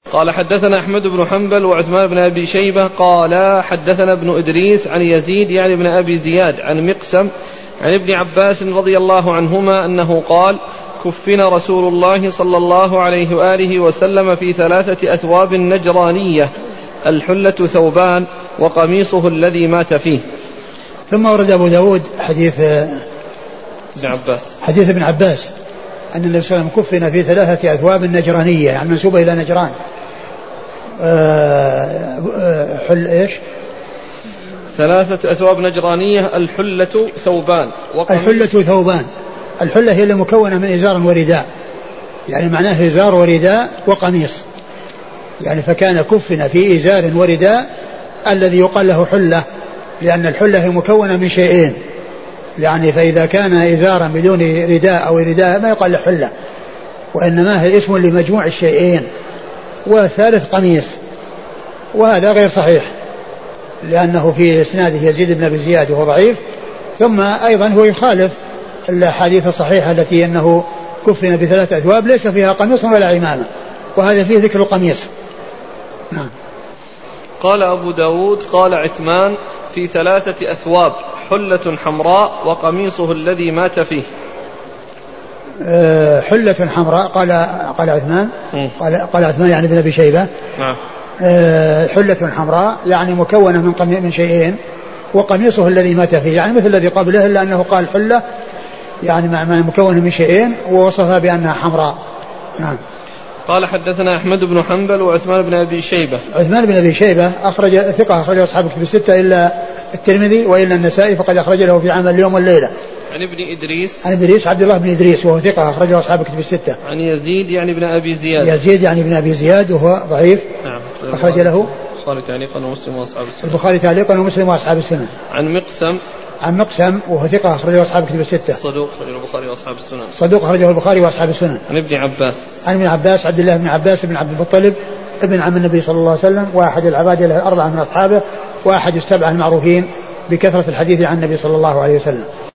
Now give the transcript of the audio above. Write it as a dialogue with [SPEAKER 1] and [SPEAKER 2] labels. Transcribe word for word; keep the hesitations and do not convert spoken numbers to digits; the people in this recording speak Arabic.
[SPEAKER 1] قال حدثنا أحمد بن حنبل وعثمان بن أبي شيبة قال حدثنا ابن إدريس عن يزيد يعني ابن أبي زياد عن مقسم عن ابن عباس رضي الله عنهما أنه قال كفن رسول الله صلى الله عليه وآله وسلم في ثلاثة أثواب نجرانية الحلة ثوبان وقميصه الذي مات فيه.
[SPEAKER 2] ثم ورد أبو داود حديث
[SPEAKER 1] ابن عباس
[SPEAKER 2] حديث ابن عباس أن النبي صلى الله عليه وسلم كفن في ثلاثة أثواب نجرانية يعني منسوبة إلى نجران. أه أه حل إيش
[SPEAKER 1] ثلاثة أثواب نجرانية الحلة ثوبان
[SPEAKER 2] الحلة ثوبان. الحلة هي المكونة من إزار ورداء يعني معناه إزار ورداء وقميص يعني فكان كفن في إزار ورداء الذي يقال له حلة لأن الحلة هي مكونة من شيئين يعني فإذا كان إزارا بدون رداء أو رداء ما يقال له حلة وإنما هي اسم لمجموع الشيئين. والثالث قميص وهذا غير صحيح لأنه في إسناده يزيد بن أبي زياد وهو ضعيف ثم أيضا هو يخالف الحديث الصحيحة التي أنه كفن بثلاث أثواب ليس فيها قميص ولا عمامة وهذا فيه ذكر القميص. نعم.
[SPEAKER 1] قال أبو داود قال عثمان في ثلاثة أثواب حلة حمراء وقميصه الذي مات فيه.
[SPEAKER 2] أه حلة حمراء قال قال عثمان قال, قال عثمان يعني ابن أبي شيبة.
[SPEAKER 1] نعم.
[SPEAKER 2] أه حلة حمراء يعني مكونة من من شيئين وقميصه الذي مات فيه يعني مثل الذي قبله إلا أنه قال حلة يعني معنى مكونة من شيئين ووصفها بأنها حمراء. نعم.
[SPEAKER 1] قال حدثنا أحمد بن حنبل وعثمان بن أبي شيبة.
[SPEAKER 2] عثمان بن أبي شيبة أخرج ثقة أخرج أصحاب الكتب الستة إلا الترمذي وإلا النسائي فقد أخرج له في عمل اليوم والليلة.
[SPEAKER 1] عن ابن إدريس
[SPEAKER 2] عن إدريس عبد الله بن إدريس وهو ثقة أخرجه أصحاب الكتب الستة.
[SPEAKER 1] عن يزيد يعني ابن أبي زياد
[SPEAKER 2] يزيد يعني ابن أبي زياد وهو ضعيف.
[SPEAKER 1] نعم.
[SPEAKER 2] أخرج له
[SPEAKER 1] البخاري تعليقا ومسلم وأصحاب السنن.
[SPEAKER 2] البخاري تعليقا ومسلم وأصحاب السنن.
[SPEAKER 1] عن مقسم
[SPEAKER 2] عن مقسم وهو ثقة أخرجه أصحاب الكتب الستة.
[SPEAKER 1] صدوق أخرجه البخاري وأصحاب السنن.
[SPEAKER 2] صدوق أخرجه البخاري وأصحاب السنن.
[SPEAKER 1] عن ابن عباس
[SPEAKER 2] عن ابن عباس عبد الله بن عباس بن عبد المطلب ابن عم النبي صلى الله عليه وسلم واحد العباد الأربعة من أصحابه واحد السبعة المعروفين بكثرة الحديث عن النبي صلى الله عليه وسلم.